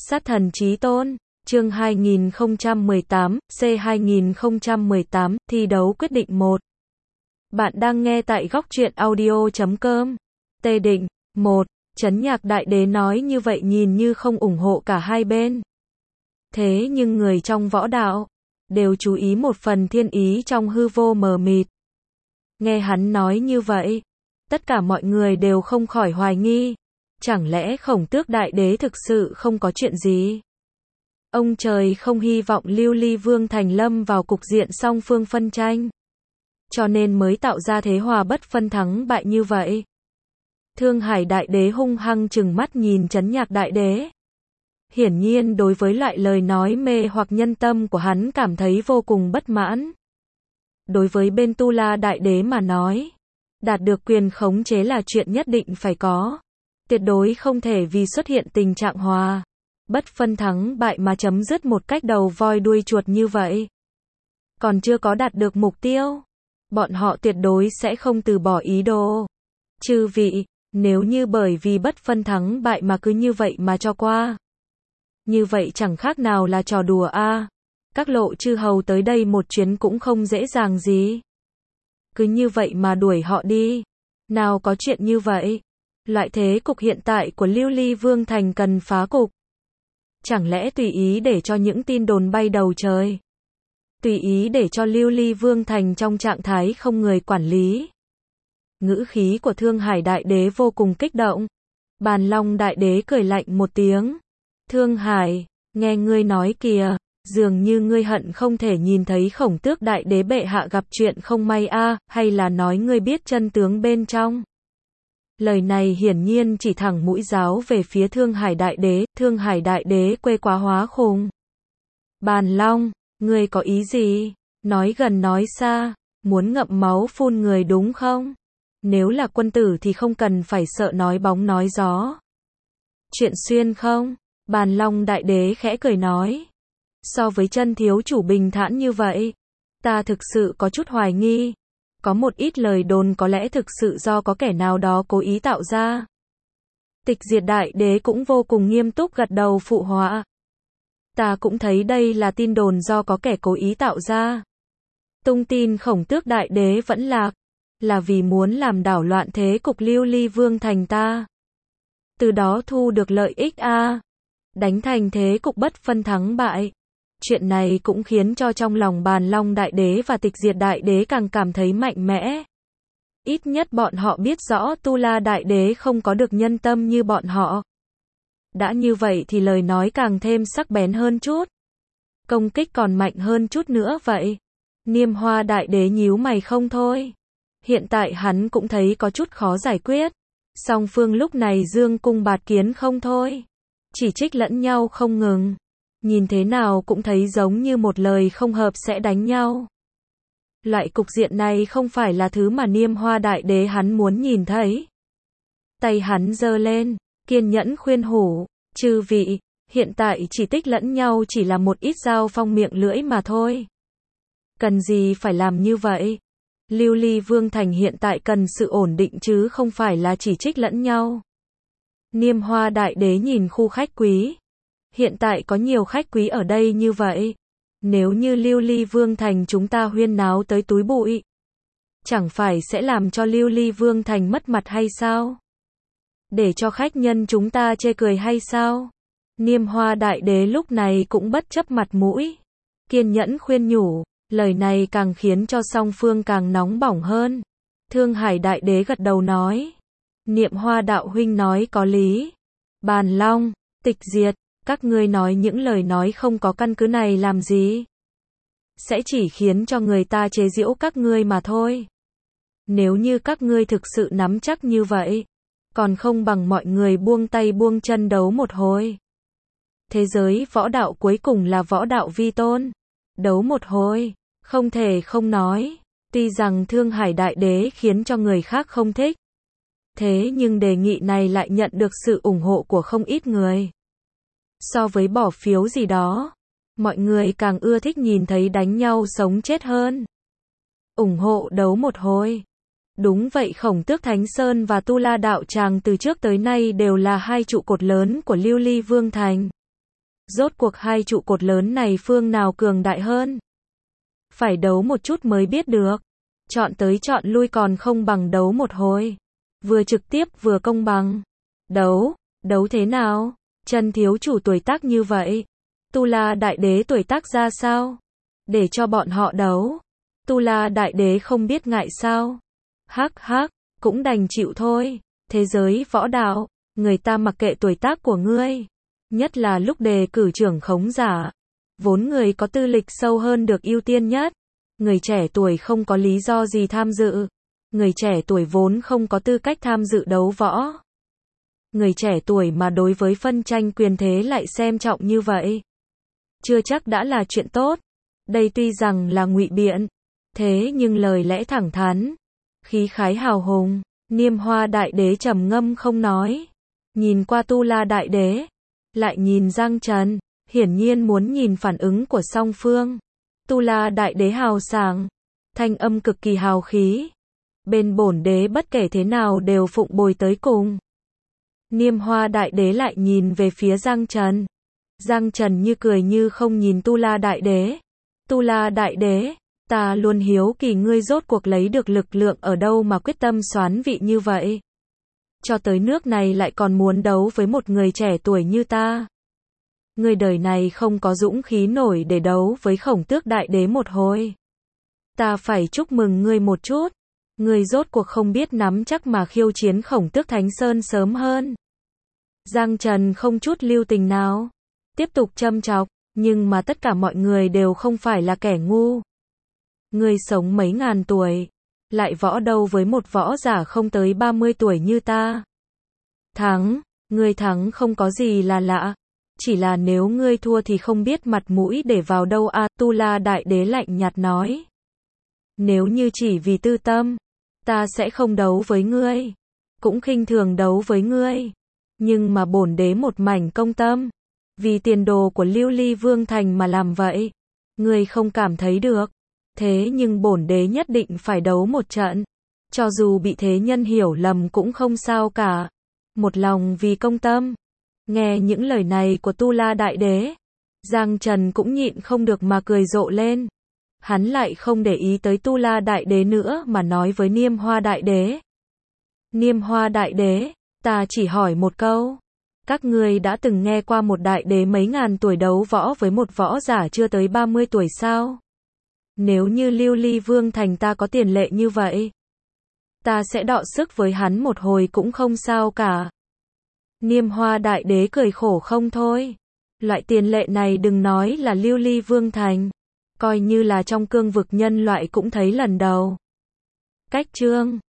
Sát thần chí tôn, chương 2018, C2018, thi đấu quyết định 1. Bạn đang nghe tại góc truyện audio.com. Tê Định, 1. Trấn Nhạc Đại Đế nói như vậy nhìn như không ủng hộ cả hai bên. Thế nhưng người trong võ đạo đều chú ý một phần thiên ý trong hư vô mờ mịt. Nghe hắn nói như vậy, tất cả mọi người đều không khỏi hoài nghi. Chẳng lẽ Khổng Tước Đại Đế thực sự không có chuyện gì? Ông trời không hy vọng Lưu Ly Vương thành lâm vào cục diện song phương phân tranh, cho nên mới tạo ra thế hòa bất phân thắng bại như vậy. Thương Hải Đại Đế hung hăng trừng mắt nhìn Trấn Nhạc Đại Đế. Hiển nhiên đối với loại lời nói mê hoặc nhân tâm của hắn cảm thấy vô cùng bất mãn. Đối với bên Tu La Đại Đế mà nói, đạt được quyền khống chế là chuyện nhất định phải có. Tuyệt đối không thể vì xuất hiện tình trạng hòa bất phân thắng bại mà chấm dứt một cách đầu voi đuôi chuột như vậy. Còn chưa có đạt được mục tiêu, bọn họ tuyệt đối sẽ không từ bỏ ý đồ. Chư vị, nếu như bởi vì bất phân thắng bại mà cứ như vậy mà cho qua, như vậy chẳng khác nào là trò đùa a. Các lộ chư hầu tới đây một chuyến cũng không dễ dàng gì. Cứ như vậy mà đuổi họ đi. Nào có chuyện như vậy. Loại thế cục hiện tại của Lưu Ly Vương thành cần phá cục. Chẳng lẽ tùy ý để cho những tin đồn bay đầu trời? Tùy ý để cho Lưu Ly Vương thành trong trạng thái không người quản lý? Ngữ khí của Thương Hải Đại Đế vô cùng kích động. Bàn Long Đại Đế cười lạnh một tiếng. Thương Hải, nghe ngươi nói kìa, dường như ngươi hận không thể nhìn thấy Khổng Tước Đại Đế bệ hạ gặp chuyện không may a, hay là nói ngươi biết chân tướng bên trong? Lời này hiển nhiên chỉ thẳng mũi giáo về phía Thương Hải Đại Đế. Thương Hải Đại Đế quê quá hóa khùng. Bàn Long, ngươi có ý gì? Nói gần nói xa, muốn ngậm máu phun người đúng không? Nếu là quân tử thì không cần phải sợ nói bóng nói gió. Chuyện xuyên không? Bàn Long Đại Đế khẽ cười nói. So với chân thiếu chủ bình thản như vậy, ta thực sự có chút hoài nghi. Có một ít lời đồn có lẽ thực sự do có kẻ nào đó cố ý tạo ra. Tịch Diệt Đại Đế cũng vô cùng nghiêm túc gật đầu phụ họa. Ta cũng thấy đây là tin đồn do có kẻ cố ý tạo ra. Tung tin Khổng Tước Đại Đế vẫn lạc, là vì muốn làm đảo loạn thế cục Lưu Ly Vương thành ta. Từ đó thu được lợi ích a, đánh thành thế cục bất phân thắng bại. Chuyện này cũng khiến cho trong lòng Bàn Long Đại Đế và Tịch Diệt Đại Đế càng cảm thấy mạnh mẽ. Ít nhất bọn họ biết rõ Tu La Đại Đế không có được nhân tâm như bọn họ. Đã như vậy thì lời nói càng thêm sắc bén hơn chút. Công kích còn mạnh hơn chút nữa vậy. Niêm Hoa Đại Đế nhíu mày không thôi. Hiện tại hắn cũng thấy có chút khó giải quyết. Song phương lúc này dương cung bạt kiếm không thôi. Chỉ trích lẫn nhau không ngừng. Nhìn thế nào cũng thấy giống như một lời không hợp sẽ đánh nhau. Loại cục diện này không phải là thứ mà Niêm Hoa Đại Đế hắn muốn nhìn thấy. Tay hắn giơ lên, kiên nhẫn khuyên nhủ, chư vị, hiện tại chỉ tích lẫn nhau chỉ là một ít dao phong miệng lưỡi mà thôi. Cần gì phải làm như vậy? Lưu Ly Vương thành hiện tại cần sự ổn định chứ không phải là chỉ trích lẫn nhau. Niêm Hoa Đại Đế nhìn khu khách quý. Hiện tại có nhiều khách quý ở đây như vậy. Nếu như Lưu Ly Vương thành chúng ta huyên náo tới túi bụi, chẳng phải sẽ làm cho Lưu Ly Vương thành mất mặt hay sao? Để cho khách nhân chúng ta chê cười hay sao? Niêm Hoa Đại Đế lúc này cũng bất chấp mặt mũi, kiên nhẫn khuyên nhủ, lời này càng khiến cho song phương càng nóng bỏng hơn. Thương Hải Đại Đế gật đầu nói, Niệm Hoa đạo huynh nói có lý. Bàn Long, Tịch Diệt, các ngươi nói những lời nói không có căn cứ này làm gì? Sẽ chỉ khiến cho người ta chế giễu các ngươi mà thôi. Nếu như các ngươi thực sự nắm chắc như vậy, còn không bằng mọi người buông tay buông chân đấu một hồi. Thế giới võ đạo cuối cùng là võ đạo vi tôn. Đấu một hồi, không thể không nói. Tuy rằng Thương Hải Đại Đế khiến cho người khác không thích, thế nhưng đề nghị này lại nhận được sự ủng hộ của không ít người. So với bỏ phiếu gì đó, mọi người càng ưa thích nhìn thấy đánh nhau sống chết hơn. Ủng hộ đấu một hồi. Đúng vậy, Khổng Tước Thánh Sơn và Tu La Đạo Tràng từ trước tới nay đều là hai trụ cột lớn của Lưu Ly Vương thành. Rốt cuộc hai trụ cột lớn này phương nào cường đại hơn? Phải đấu một chút mới biết được. Chọn tới chọn lui còn không bằng đấu một hồi. Vừa trực tiếp vừa công bằng. Đấu thế nào? Trần thiếu chủ tuổi tác như vậy. Tu La Đại Đế tuổi tác ra sao? Để cho bọn họ đấu. Tu La Đại Đế không biết ngại sao? Hắc, cũng đành chịu thôi. Thế giới võ đạo, người ta mặc kệ tuổi tác của ngươi. Nhất là lúc đề cử trưởng khống giả. Vốn người có tư lịch sâu hơn được ưu tiên nhất. Người trẻ tuổi không có lý do gì tham dự. Người trẻ tuổi vốn không có tư cách tham dự đấu võ. Người trẻ tuổi mà đối với phân tranh quyền thế lại xem trọng như vậy. Chưa chắc đã là chuyện tốt. Đây tuy rằng là ngụy biện. Thế nhưng lời lẽ thẳng thắn. Khí khái hào hùng. Niêm Hoa Đại Đế trầm ngâm không nói. Nhìn qua Tu La Đại Đế. Lại nhìn Giang Trần. Hiển nhiên muốn nhìn phản ứng của song phương. Tu La Đại Đế hào sảng. Thanh âm cực kỳ hào khí. Bên bổn đế bất kể thế nào đều phụng bồi tới cùng. Niêm Hoa Đại Đế lại nhìn về phía Giang Trần. Giang Trần như cười như không nhìn Tu La Đại Đế. Tu La Đại Đế, ta luôn hiếu kỳ ngươi rốt cuộc lấy được lực lượng ở đâu mà quyết tâm soán vị như vậy. Cho tới nước này lại còn muốn đấu với một người trẻ tuổi như ta. Ngươi đời này không có dũng khí nổi để đấu với Khổng Tước Đại Đế một hồi. Ta phải chúc mừng ngươi một chút. Ngươi rốt cuộc không biết nắm chắc mà khiêu chiến Khổng Tước Thánh Sơn sớm hơn. Giang Trần không chút lưu tình nào. Tiếp tục châm chọc, nhưng mà tất cả mọi người đều không phải là kẻ ngu. Ngươi sống mấy ngàn tuổi, lại võ đâu với một võ giả không tới 30 tuổi như ta. Ngươi thắng không có gì là lạ. Chỉ là nếu ngươi thua thì không biết mặt mũi để vào đâu à, Tu La Đại Đế lạnh nhạt nói. Nếu như chỉ vì tư tâm, ta sẽ không đấu với ngươi. Cũng khinh thường đấu với ngươi. Nhưng mà bổn đế một mảnh công tâm. Vì tiền đồ của Lưu Ly Vương Thành mà làm vậy. Ngươi không cảm thấy được. Thế nhưng bổn đế nhất định phải đấu một trận. Cho dù bị thế nhân hiểu lầm cũng không sao cả. Một lòng vì công tâm. Nghe những lời này của Tu La Đại Đế, Giang Trần cũng nhịn không được mà cười rộ lên. Hắn lại không để ý tới Tu La Đại Đế nữa mà nói với Niêm Hoa Đại Đế. Niêm Hoa Đại Đế, ta chỉ hỏi một câu. Các ngươi đã từng nghe qua một đại đế mấy ngàn tuổi đấu võ với một võ giả chưa tới 30 tuổi sao? Nếu như Lưu Ly Vương Thành ta có tiền lệ như vậy, ta sẽ đọ sức với hắn một hồi cũng không sao cả. Niêm Hoa Đại Đế cười khổ không thôi. Loại tiền lệ này đừng nói là Lưu Ly Vương Thành, coi như là trong cương vực nhân loại cũng thấy lần đầu. Cách chương